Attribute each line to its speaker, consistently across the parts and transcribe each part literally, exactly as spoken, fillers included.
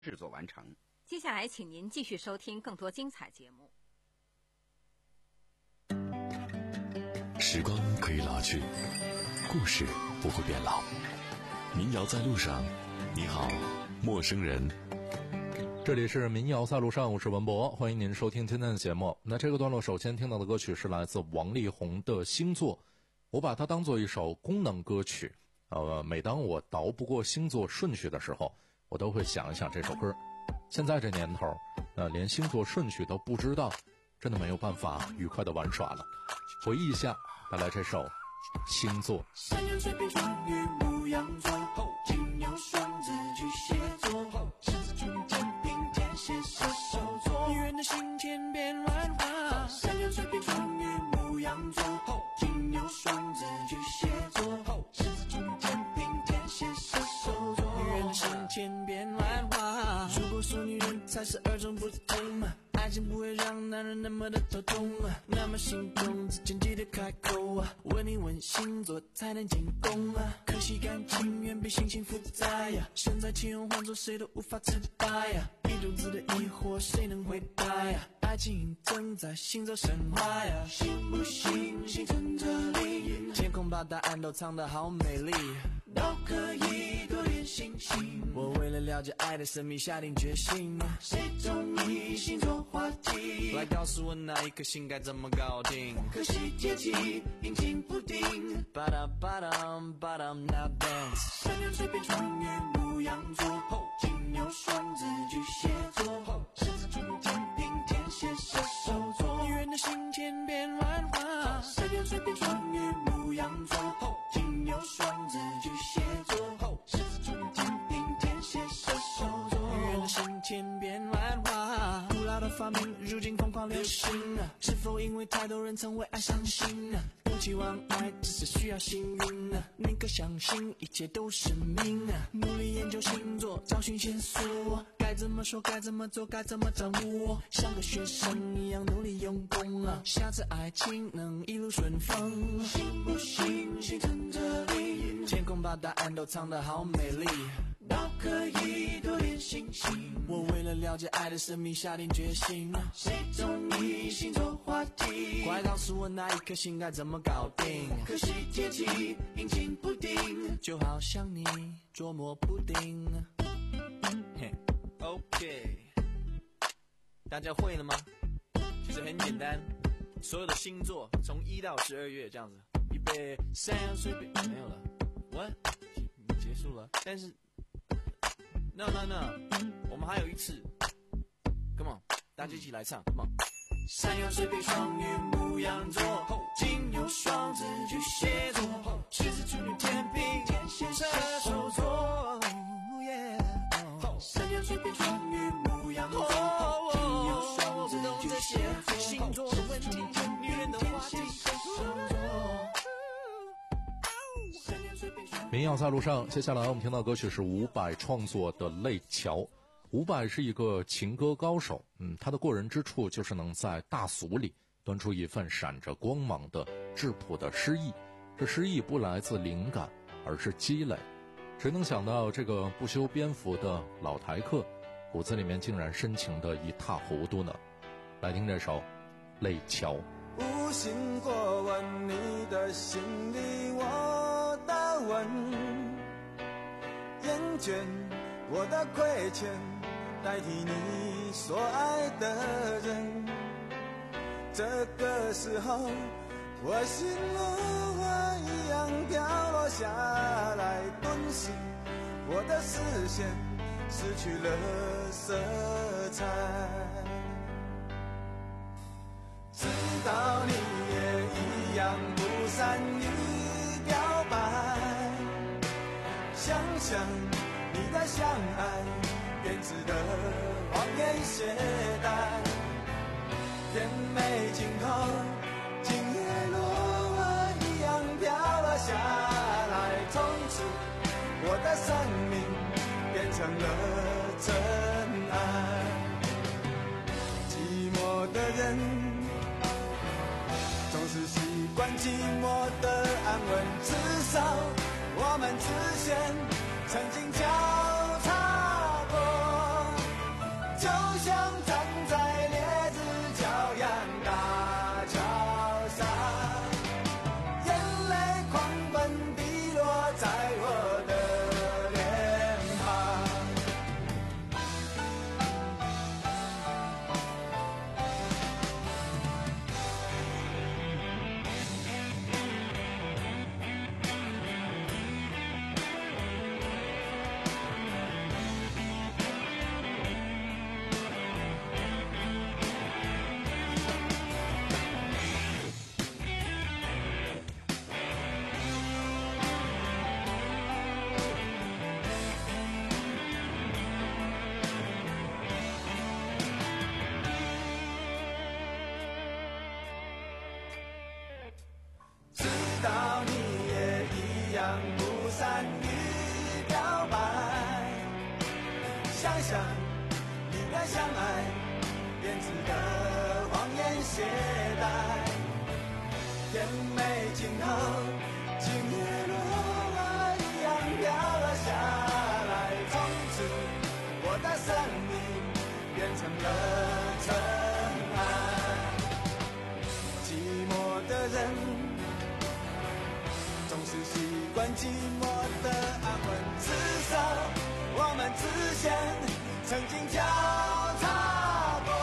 Speaker 1: 制作完成。
Speaker 2: 接下来请您继续收听更多精彩节目。
Speaker 3: 时光可以老去，故事不会变老。民谣在路上，你好，陌生人。
Speaker 4: 这里是民谣在路上，我是文博，欢迎您收听今天的节目。那这个段落首先听到的歌曲是来自王力宏的星座，我把它当做一首功能歌曲。呃，每当我倒不过星座顺序的时候，我都会想一想这首歌。现在这年头，呃，连星座顺序都不知道，真的没有办法愉快的玩耍了。回忆一下，带来这首星座。
Speaker 5: 山羊、水瓶、双鱼、牧羊座，金牛、双子、巨蟹座，狮子、处女、天秤、天蝎、射手座。女人的心千变万化。山羊、水瓶、双鱼、牧羊座，金牛、双子、巨蟹座，狮子、处女、天秤、天蝎、射手座。女人的心千变万化。如果说女人才是二种不同，爱情不会让男人那么的头痛，那么心动之前记得开口啊，问一问星座才能进攻啊。可惜感情远比心情复杂呀，身在其中换做谁都无法自拔呀，一肚子的疑惑谁能回答呀？爱情正在行走神话呀，信不信星辰这里，天空把答案都藏得好美丽，都可以多点信心。我为了了解爱的神秘下定决心，谁中意星座话题，来告诉我那一颗心该怎么搞定。可惜天气阴晴不定，巴达巴达巴达 now dance。山羊、水瓶、双鱼、牧羊座，金牛、双子、巨蟹座，狮子、处女、天秤、天蝎、射手座。女人的心千变万化。山羊、水瓶、双鱼、牧羊座，金牛、双子、巨蟹座，狮子、处女、天秤、天蝎、射手座。女人的心千变万化。古老的发明如今疯狂流行，是否因为太多人曾为爱伤心？不期望爱只是需要幸运，宁可相信一切都是命。努力研究星座，找寻线索，该怎么说，该怎么做，该怎么掌握，像个学生一样努力用功，下次爱情能一路顺风。信不信星辰这里，天空把答案都藏得好美丽，都可以多点信心。我为了了解爱的神秘下定决心，谁中意星座话题，快告诉我那一颗心该怎么搞定。可惜天气阴晴不定，就好像你捉摸不定。嘿 OK， 大家会了吗？其实很简单，所有的星座从一到十二月这样子，预备山羊、水瓶，没有了 What？ 结束了，但是No no no， 我们还有一次 Come on， 大家一起来唱 Come on。 山羊、水瓶、双鱼、牧羊座，金牛、双子、巨蟹座，狮子、处女、天秤、天蝎、射手座。山羊、水瓶、双鱼、牧羊座，金牛、双子、巨蟹座，星座的问题，女人的话题，射手座。
Speaker 4: 民谣在路上，接下来我们听到歌曲是伍佰创作的《泪桥》。伍佰是一个情歌高手，嗯，他的过人之处就是能在大俗里端出一份闪着光芒的质朴的诗意。这诗意不来自灵感，而是积累。谁能想到这个不修边幅的老台客，骨子里面竟然深情的一塌糊涂呢？来听这首《泪桥》。
Speaker 6: 无心过问你的心里我的问，厌倦我的亏欠，代替你所爱的人。这个时候我心如花一样飘落下来，顿时我的视线失去了色彩。知道你也一样不善于表白，想想你的相爱编织的谎言懈怠，甜美尽头今夜落花一样飘了下来，从此我的生命变成了真爱。寂寞的人总是习惯寂寞的安稳，至少我们之间曾经交叉过。 再相爱，编织的谎言懈怠，甜美今后，今夜如花一样飘了下来。从此，我的生命变成了尘埃。寂寞的人，总是习惯寂寞的安稳。至少，我们之前曾经交叉过。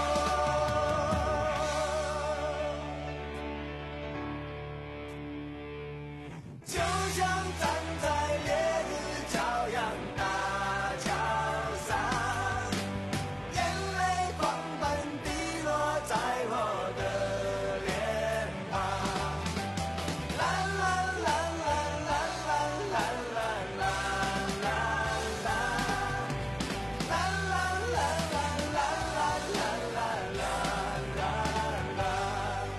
Speaker 6: 就像站在烈日骄阳大桥上，眼泪狂奔滴落在我的脸庞。啦啦啦啦啦啦啦啦啦啦啦，啦啦啦啦啦啦啦啦啦啦。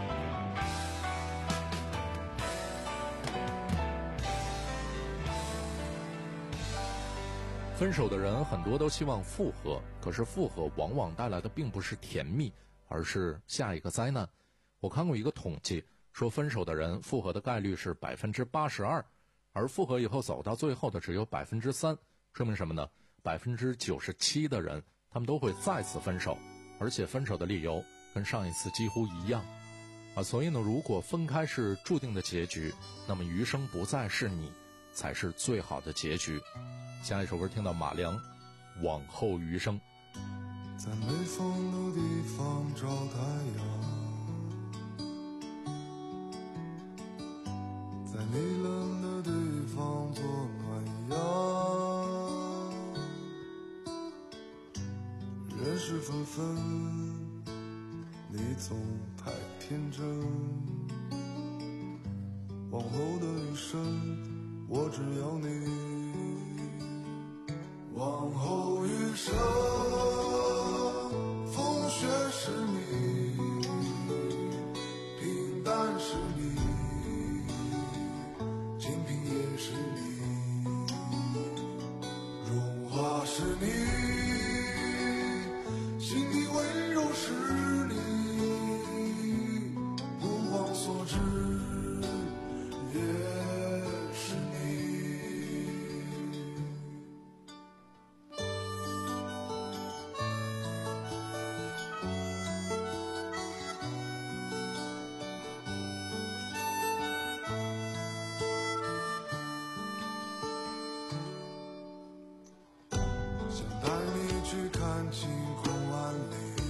Speaker 4: 分手的人很多都希望复合，可是复合往往带来的并不是甜蜜，而是下一个灾难。我看过一个统计，说分手的人复合的概率是百分之八十二，而复合以后走到最后的只有百分之三，说明什么呢？百分之九十七的人他们都会再次分手，而且分手的理由跟上一次几乎一样啊。所以呢，如果分开是注定的结局，那么余生不再是你，才是最好的结局。下一首歌听到马良，往后余生。
Speaker 1: 在没风的地方找太阳，在你冷的地方做暖阳。人事纷纷，你总太天真。往后的余生，我只要你。往后余生，风雪是你，平淡是你，清贫也是你，荣华是你，心底温柔是你，目光所至也是你。晴空万里，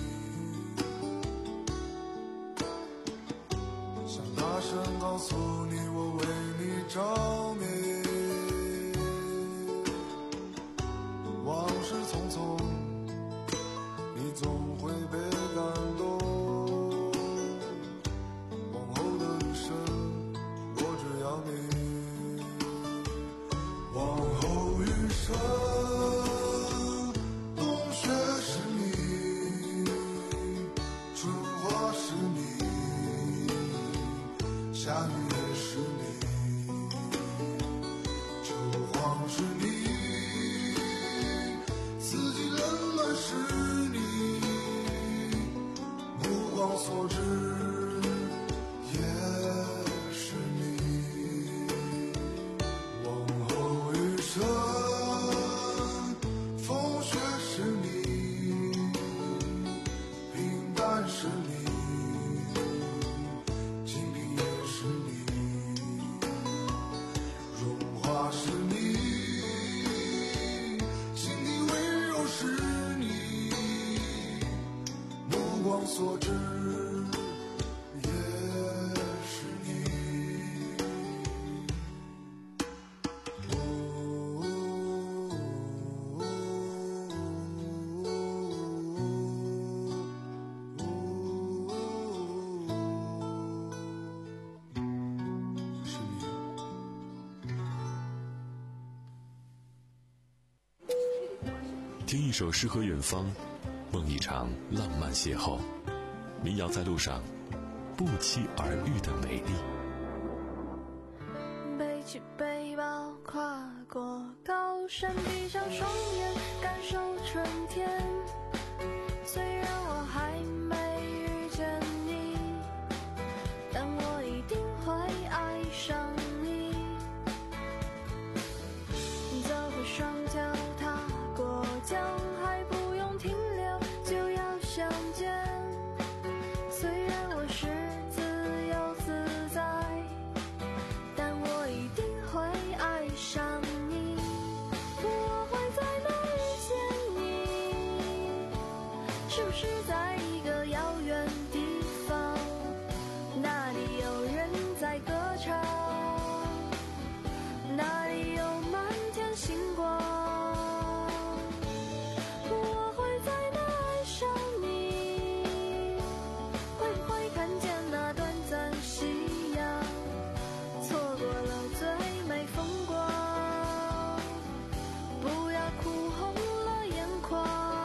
Speaker 1: 想大声告诉你我为你着迷。往事匆匆，你总会被感动。往后的余生，我只要你。往后余生，下雨也是你，秋黄是你，四季冷暖是你，目光所至也是你。往后余生，风雪是你，平淡是你，是你，心底温柔是你，目光所至也是你。哦是你。
Speaker 3: 听一首诗和远方，梦一场浪漫邂逅。民谣在路上，不期而遇的美丽。
Speaker 7: 背起背包，跨过高山，闭上双眼，感受春天。 是不是在一个遥远地方，那里有人在歌唱，那里有满天星光，我会在那爱上你，会不会看见那短暂夕阳，错过了最美风光，不要哭红了眼眶。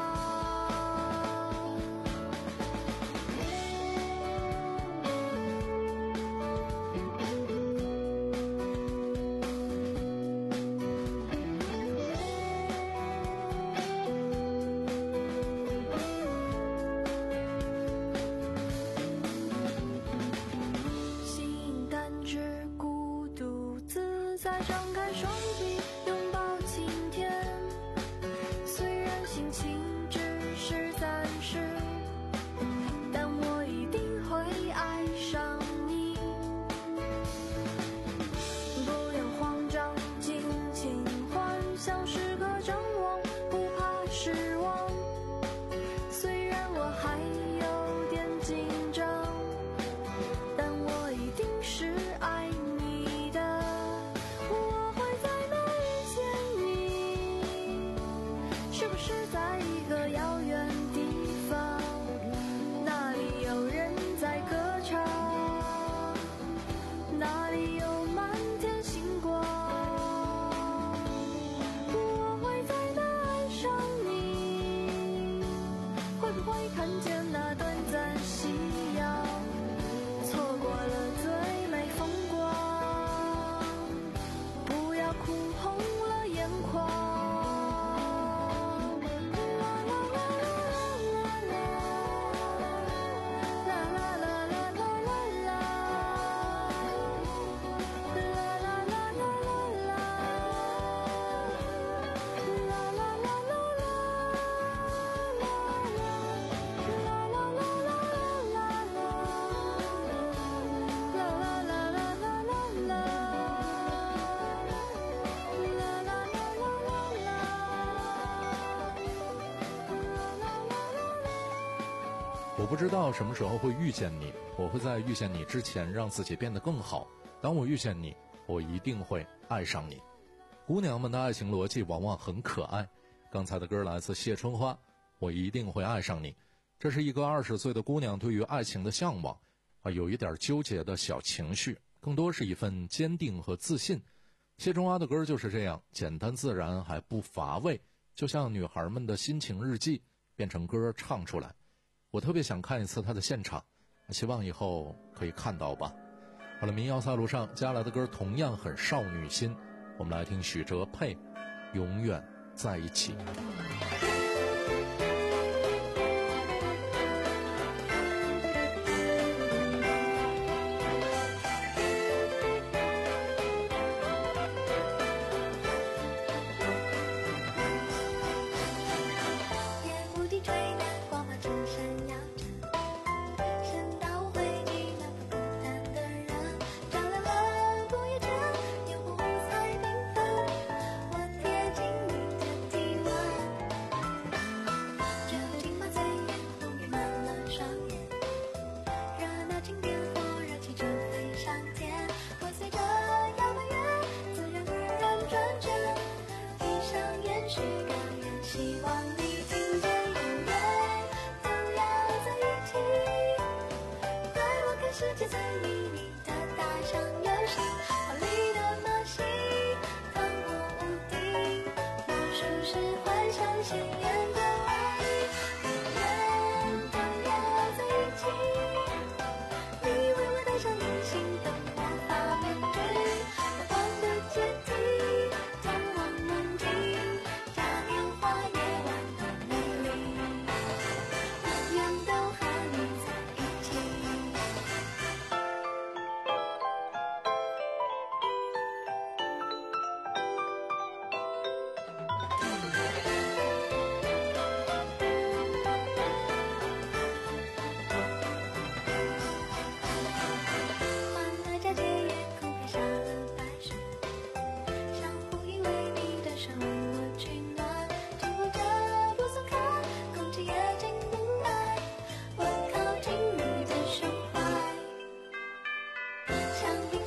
Speaker 7: 心淡至孤独自在，张开双臂拥抱晴天，虽然心情只是暂时，但我一定会爱上你。不用慌张，尽情幻想，时刻张望，不怕失望。虽然我还有点紧张，但我一定是爱你的。我会在哪遇见你？是不是在一个遥远地方，那里有人在歌唱，那里有满天星光，我会在那爱上你，会不会看见那短暂夕阳，错过了最美风光，不要哭红了眼眶。啦啦啦啦啦啦啦啦啦啦啦啦啦，啦啦啦啦啦啦，啦啦啦啦啦，啦啦啦啦啦，啦啦
Speaker 4: 我不知道什么时候会遇见你，我会在遇见你之前让自己变得更好。当我遇见你，我一定会爱上你。姑娘们的爱情逻辑往往很可爱。刚才的歌来自谢春花，我一定会爱上你。这是一个二十岁的姑娘对于爱情的向往，啊，有一点纠结的小情绪，更多是一份坚定和自信。谢春花的歌就是这样，简单自然还不乏味，就像女孩们的心情日记，变成歌唱出来。我特别想看一次她的现场，希望以后可以看到吧。好了，民谣赛路上接下来的歌同样很少女心，我们来听许哲佩《永远在一起》。
Speaker 8: 夜幕低垂，光华正闪耀着，神道汇集那份孤单的人，照亮了不夜城，烟火五彩缤纷，我贴近你的体温。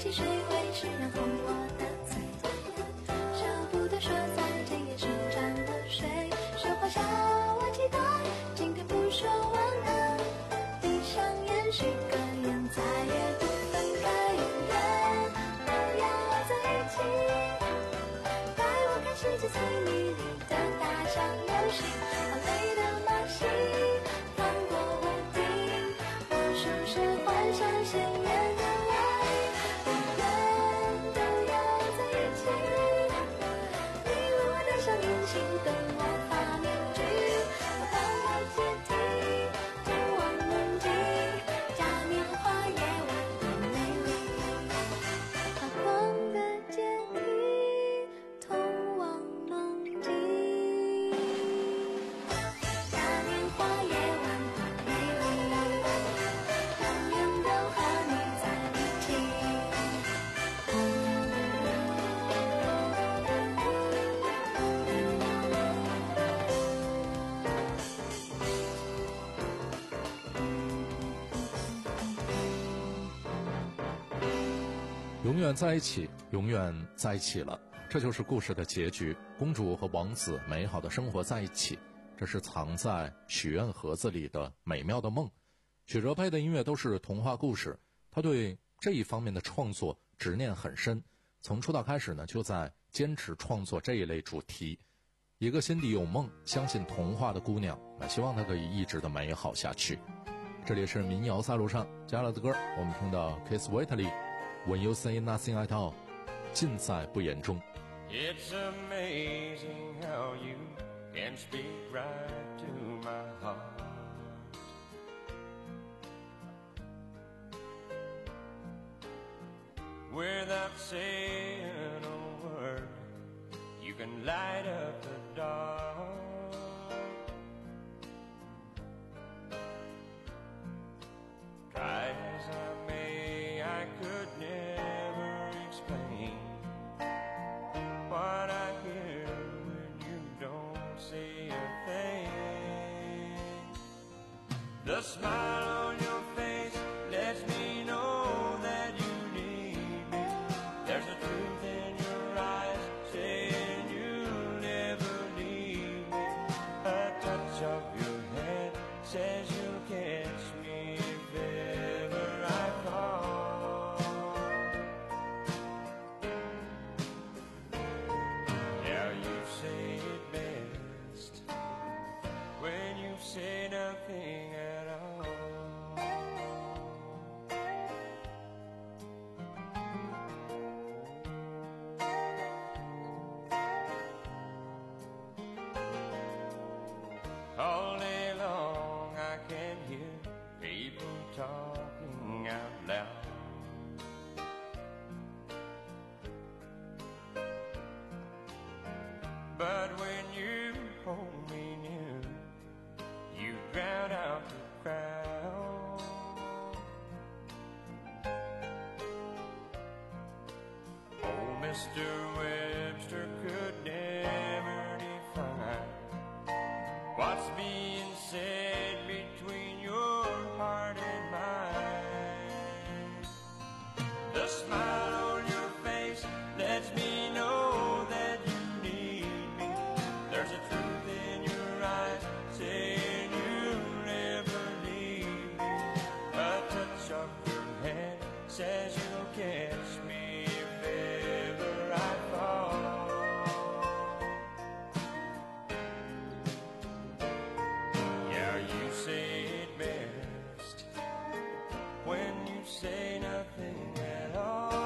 Speaker 8: 起谁会是让红我的嘴？舍不得说再见，也是沾了水。说好下我期待，今天不说晚安，闭上眼许个愿，再也不分开，永远都要在一起。带我看世界最美丽的大象游戏，好累的马戏，穿过屋顶，魔术师幻想鲜艳的爱，永远都要在一起。你为我戴上眼镜，等我发面具，我帮我解题，通往梦境，嘉年华夜晚的美丽，发光的阶梯，通往梦境。嘉年华夜晚的美丽，永远都和你在一起。
Speaker 4: 永远在一起，永远在一起了，这就是故事的结局。公主和王子美好的生活在一起，这是藏在许愿盒子里的美妙的梦。许哲佩的音乐都是童话故事，他对这一方面的创作执念很深，从出道开始呢，就在坚持创作这一类主题。一个心底有梦，相信童话的姑娘，那希望她可以一直的美好下去。这里是民谣赛路上，接下来的歌我们听到 Keith Whitley，When You Say Nothing at All， 尽在不言中。
Speaker 9: It's amazing how you can speak right to my heart. Without saying a word, you can light up the dark. Try as I may, I could never explain what I hear when you don't say a thing. The smile on your face lets me know that you need me. There's a truth in your eyes saying you'll never leave me. A touch of your hand says you'll catch me if ever I fall. Yeah, you say it best when you say nothing at all. All day long I can hear people talking out loud. But when you hold me near, you drown out the crowd. Oh, Mister Webster could never define what's being said between your heart and mine. The smile on your face lets me know that you need me. There's a truth in your eyes saying you'll never leave me. A touch of your hand says you'll catch me if ever I fall. Yeah, you say it best when you say nothing at all.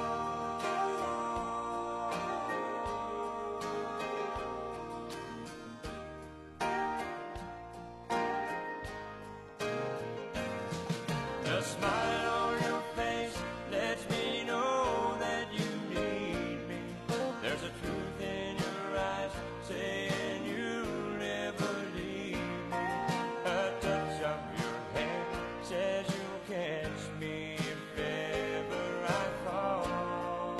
Speaker 9: The smile on your face lets me know that you need me. There's a truth in your eyes saying you'll never leave me. A touch of your hand says you'll catch me if ever I fall.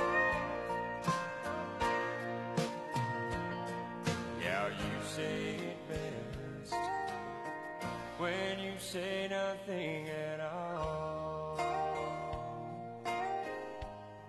Speaker 9: Yeah, you say it best when you say nothing at all.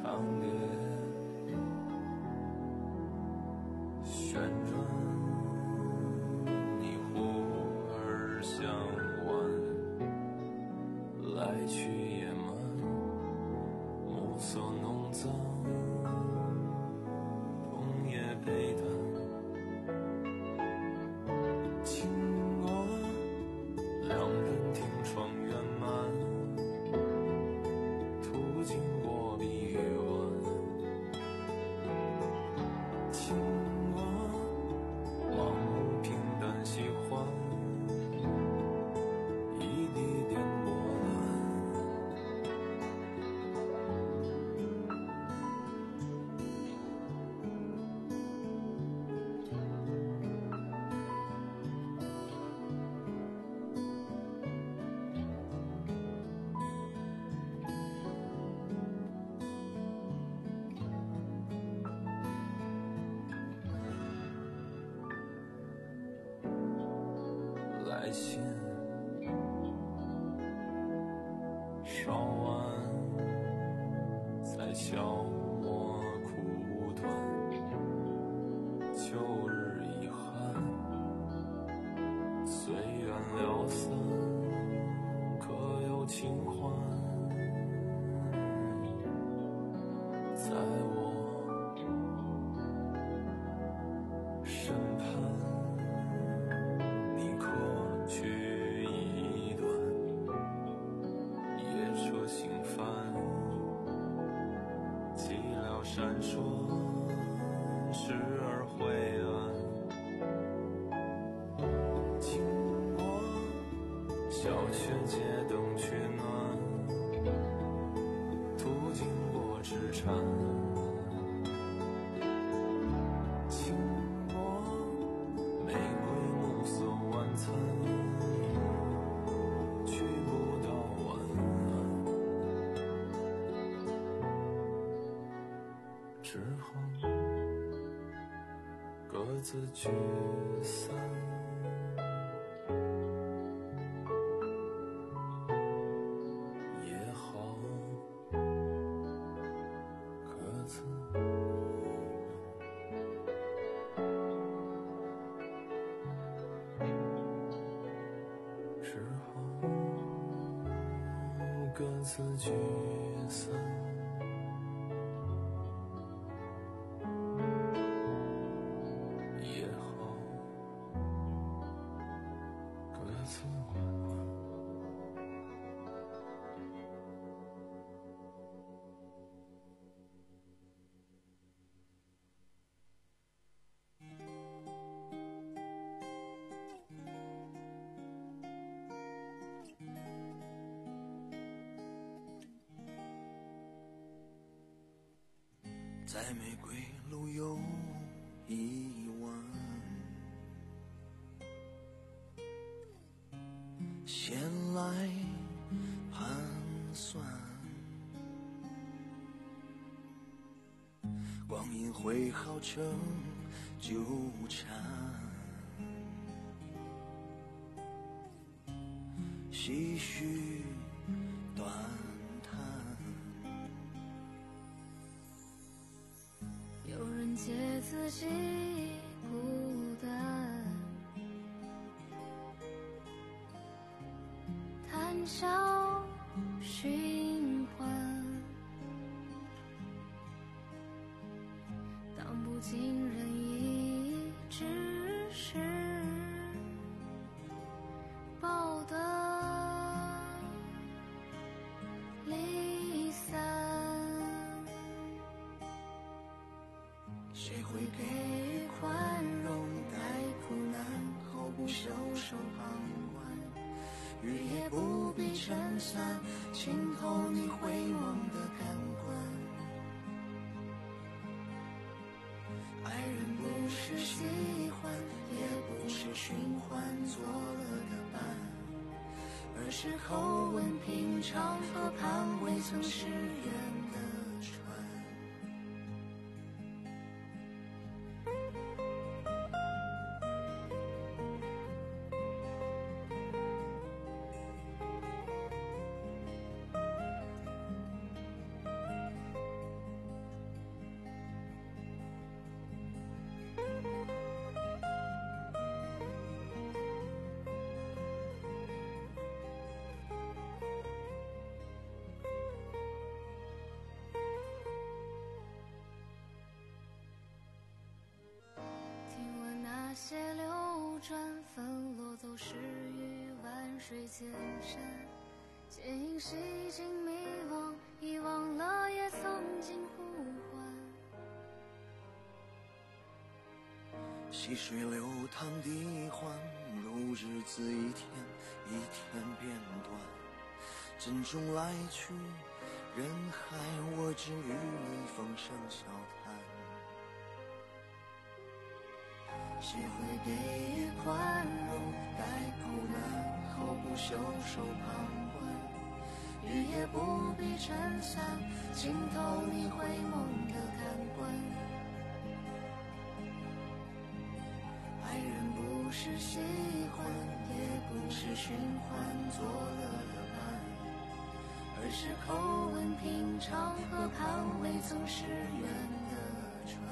Speaker 6: 长列旋转，你忽而向晚，来去野蛮，暮色浓脏，冬夜悲叹。情过，两人听窗圆满，途经过碧湾。情过，盲目平淡喜欢，一滴点波澜。来信稍晚，再敲磨苦短，旧日遗憾，随缘了散，可有清欢？在我身旁，你可去一段？夜车行帆，寂寥闪烁，时而灰暗。经过小雀街灯取暖，途经过纸禅。经过玫瑰暮色晚餐，去不到晚安，之后各自聚散。也好，各自之后各自聚散。也好，各自晚安。在玫瑰路有一弯，闲来盘算，光阴会好成纠缠，唏嘘短叹。
Speaker 7: 有人借自己孤单，谈笑寻欢，当不尽人意，只是报得离散。
Speaker 6: 谁会给予宽容，待苦难后不袖手旁观？雨也不必撑伞，浸透你回望的感官。爱人不是喜欢，也不是循环做了的伴，而是口吻平常，河畔未曾誓言的船。
Speaker 7: 流逝于万水千山，剑影洗尽迷惘，遗忘了也曾经呼唤。
Speaker 6: 细水流淌的欢路，日子一天一天变短，珍重来去，人海我只与你风声笑谈。谁会给予宽容，待苦难后不袖手旁观，雨也不必撑伞，浸透你回眸的感官。爱人不是喜欢，也不是循环做了伴，而是口吻平常和盼未曾誓愿的船。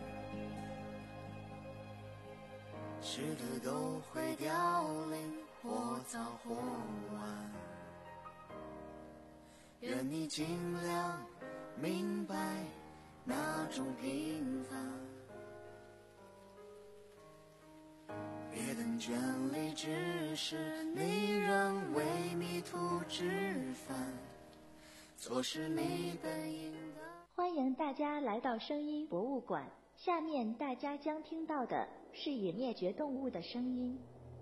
Speaker 6: 吃的都会凋零，或早或晚，愿你尽量明白那种平凡。别等眷恋，只是你仍为迷途知返，错失你本应的。
Speaker 10: 欢迎大家来到声音博物馆，下面大家将听到的是已灭绝动物的声音。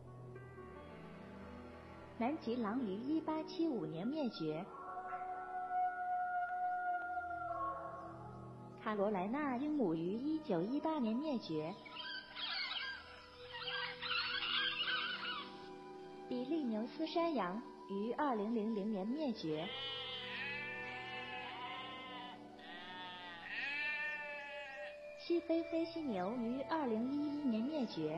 Speaker 10: 南极狼于一八七五年灭绝，卡罗莱纳鹦鹉于一九一八年灭绝，比利牛斯山羊于二零零零年灭绝，西非非犀牛于二零一一年灭绝。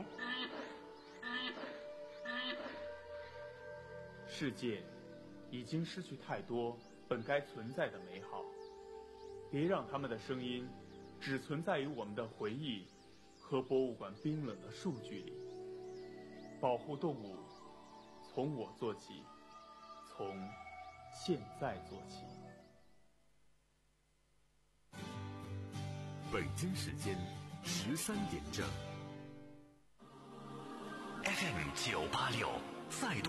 Speaker 11: 世界已经失去太多本该存在的美好，别让他们的声音只存在于我们的回忆和博物馆冰冷的数据里。保护动物，从我做起，从现在做起。
Speaker 3: 北京时间十三点正 ，F M 九八六再度。